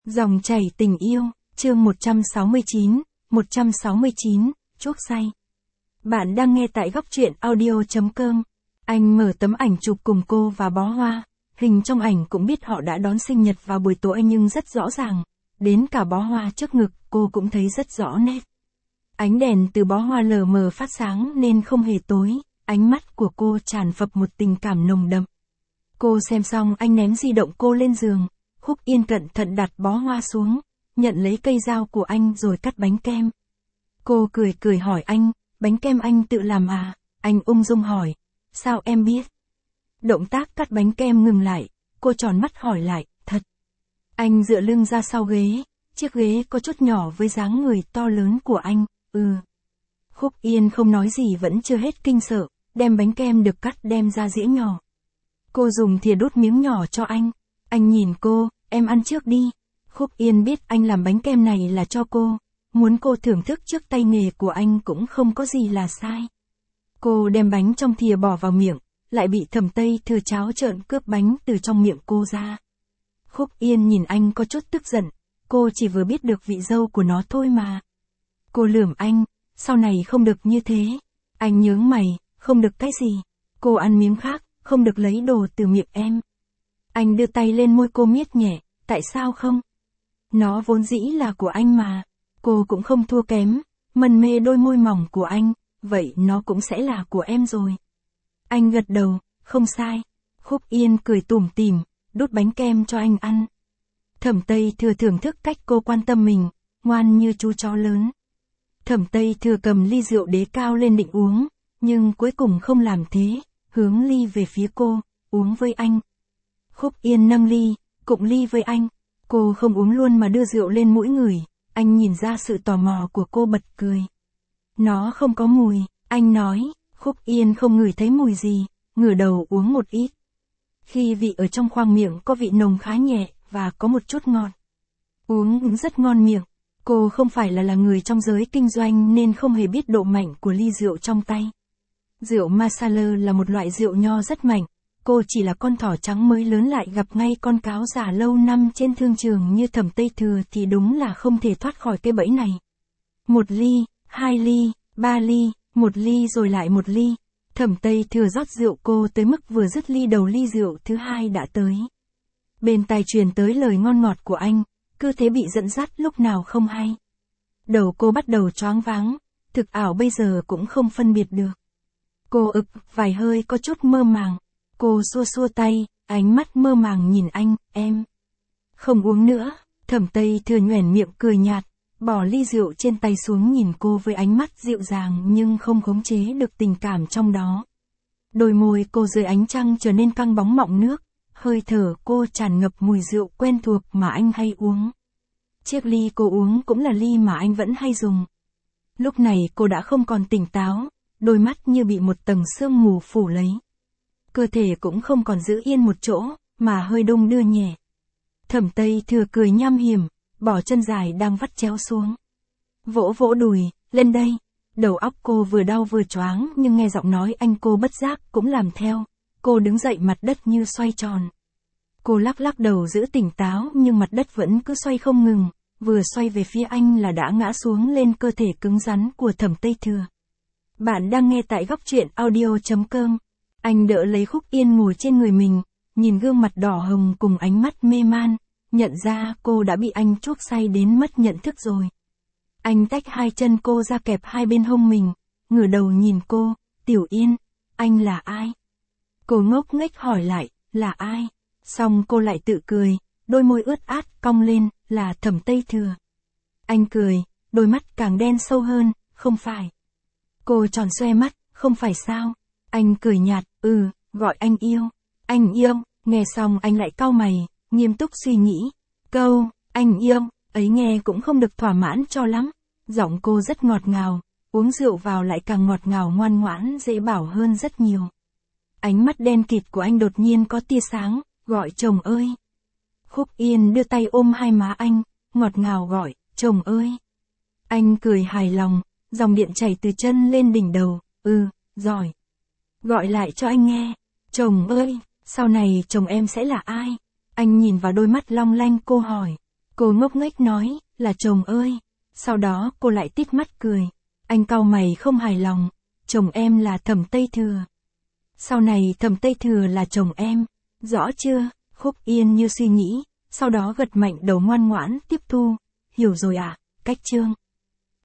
Dòng chảy tình yêu, chương 169, chuốc say. Bạn đang nghe tại góc truyện audio.com. Anh mở tấm ảnh chụp cùng cô và bó hoa. Hình trong ảnh cũng biết họ đã đón sinh nhật vào buổi tối nhưng rất rõ ràng. Đến cả bó hoa trước ngực cô cũng thấy rất rõ nét. Ánh đèn từ bó hoa lờ mờ phát sáng nên không hề tối. Ánh mắt của cô tràn ngập một tình cảm nồng đậm. Cô xem xong anh ném di động cô lên giường. Khúc Yên cẩn thận đặt bó hoa xuống, nhận lấy cây dao của anh rồi cắt bánh kem. Cô cười cười hỏi anh, bánh kem anh tự làm à? Anh ung dung hỏi, sao em biết? Động tác cắt bánh kem ngừng lại, cô tròn mắt hỏi lại, thật. Anh dựa lưng ra sau ghế, chiếc ghế có chút nhỏ với dáng người to lớn của anh, Khúc Yên không nói gì vẫn chưa hết kinh sợ, đem bánh kem được cắt đem ra dĩa nhỏ. Cô dùng thìa đút miếng nhỏ cho anh. Anh nhìn cô, em ăn trước đi. Khúc Yên biết anh làm bánh kem này là cho cô. Muốn cô thưởng thức trước tay nghề của anh cũng không có gì là sai. Cô đem bánh trong thìa bỏ vào miệng, lại bị Thẩm Tây Thừa tráo trợn cướp bánh từ trong miệng cô ra. Khúc Yên nhìn anh có chút tức giận, cô chỉ vừa biết được vị dâu của nó thôi mà. Cô lườm anh, sau này không được như thế. Anh nhướng mày, không được cái gì. Cô ăn miếng khác, không được lấy đồ từ miệng em. Anh đưa tay lên môi cô miết nhẹ, tại sao không? Nó vốn dĩ là của anh mà. Cô cũng không thua kém, mân mê đôi môi mỏng của anh, vậy nó cũng sẽ là của em rồi. Anh gật đầu, không sai. Khúc Yên cười tủm tỉm, đút bánh kem cho anh ăn. Thẩm Tây Thừa thưởng thức cách cô quan tâm mình, ngoan như chú chó lớn. Thẩm Tây Thừa cầm ly rượu đế cao lên định uống, nhưng cuối cùng không làm thế, hướng ly về phía cô, uống với anh. Khúc Yên nâng ly, cụng ly với anh. Cô không uống luôn mà đưa rượu lên mũi ngửi. Anh nhìn ra sự tò mò của cô bật cười. Nó không có mùi, anh nói. Khúc Yên không ngửi thấy mùi gì, ngửa đầu uống một ít. Khi vị ở trong khoang miệng có vị nồng khá nhẹ và có một chút ngọt. Uống rất ngon miệng. Cô không phải là người trong giới kinh doanh nên không hề biết độ mạnh của ly rượu trong tay. Rượu Marsala là một loại rượu nho rất mạnh. Cô chỉ là con thỏ trắng mới lớn lại gặp ngay con cáo già lâu năm trên thương trường như Thẩm Tây Thừa thì đúng là không thể thoát khỏi cái bẫy này. 1 ly, 2 ly, 3 ly, 1 ly rồi lại 1 ly. Thẩm Tây Thừa rót rượu cô tới mức vừa dứt ly đầu ly rượu thứ hai đã tới. Bên tai truyền tới lời ngon ngọt của anh, cứ thế bị dẫn dắt lúc nào không hay. Đầu cô bắt đầu choáng váng, thực ảo bây giờ cũng không phân biệt được. Cô vài hơi có chút mơ màng. Cô xua xua tay, ánh mắt mơ màng nhìn anh, em. Không uống nữa. Thẩm Tây Thừa nhoẻn miệng cười nhạt, bỏ ly rượu trên tay xuống nhìn cô với ánh mắt dịu dàng nhưng không khống chế được tình cảm trong đó. Đôi môi cô dưới ánh trăng trở nên căng bóng mọng nước, hơi thở cô tràn ngập mùi rượu quen thuộc mà anh hay uống. Chiếc ly cô uống cũng là ly mà anh vẫn hay dùng. Lúc này cô đã không còn tỉnh táo, đôi mắt như bị một tầng sương mù phủ lấy. Cơ thể cũng không còn giữ yên một chỗ, mà hơi đung đưa nhẹ. Thẩm Tây Thừa cười nham hiểm, bỏ chân dài đang vắt chéo xuống. Vỗ vỗ đùi, lên đây. Đầu óc cô vừa đau vừa choáng nhưng nghe giọng nói anh cô bất giác cũng làm theo. Cô đứng dậy mặt đất như xoay tròn. Cô lắc lắc đầu giữ tỉnh táo nhưng mặt đất vẫn cứ xoay không ngừng, vừa xoay về phía anh là đã ngã xuống lên cơ thể cứng rắn của Thẩm Tây Thừa. Bạn đang nghe tại góc truyện audio.com. Anh đỡ lấy Khúc Yên ngồi trên người mình, nhìn gương mặt đỏ hồng cùng ánh mắt mê man, nhận ra cô đã bị anh chuốc say đến mất nhận thức rồi. Anh tách hai chân cô ra kẹp hai bên hông mình, ngửa đầu nhìn cô, Tiểu Yên, anh là ai? Cô ngốc nghếch hỏi lại, là ai? Xong cô lại tự cười, đôi môi ướt át cong lên, là Thẩm Tây Thừa. Anh cười, đôi mắt càng đen sâu hơn, không phải. Cô tròn xoe mắt, không phải sao? Anh cười nhạt, gọi anh yêu. Anh yêu, nghe xong anh lại cau mày, nghiêm túc suy nghĩ. Câu, anh yêu, ấy nghe cũng không được thỏa mãn cho lắm. Giọng cô rất ngọt ngào, uống rượu vào lại càng ngọt ngào ngoan ngoãn dễ bảo hơn rất nhiều. Ánh mắt đen kịt của anh đột nhiên có tia sáng, gọi chồng ơi. Khúc Yên đưa tay ôm hai má anh, ngọt ngào gọi, chồng ơi. Anh cười hài lòng, dòng điện chảy từ chân lên đỉnh đầu, giỏi. Gọi lại cho anh nghe, chồng ơi, sau này chồng em sẽ là ai? Anh nhìn vào đôi mắt long lanh cô hỏi. Cô ngốc nghếch nói, là chồng ơi. Sau đó cô lại tít mắt cười. Anh cau mày không hài lòng. Chồng em là Thẩm Tây Thừa. Sau này Thẩm Tây Thừa là chồng em. Rõ chưa? Khúc Yên như suy nghĩ, sau đó gật mạnh đầu ngoan ngoãn tiếp thu. Hiểu rồi à, Cách Trương.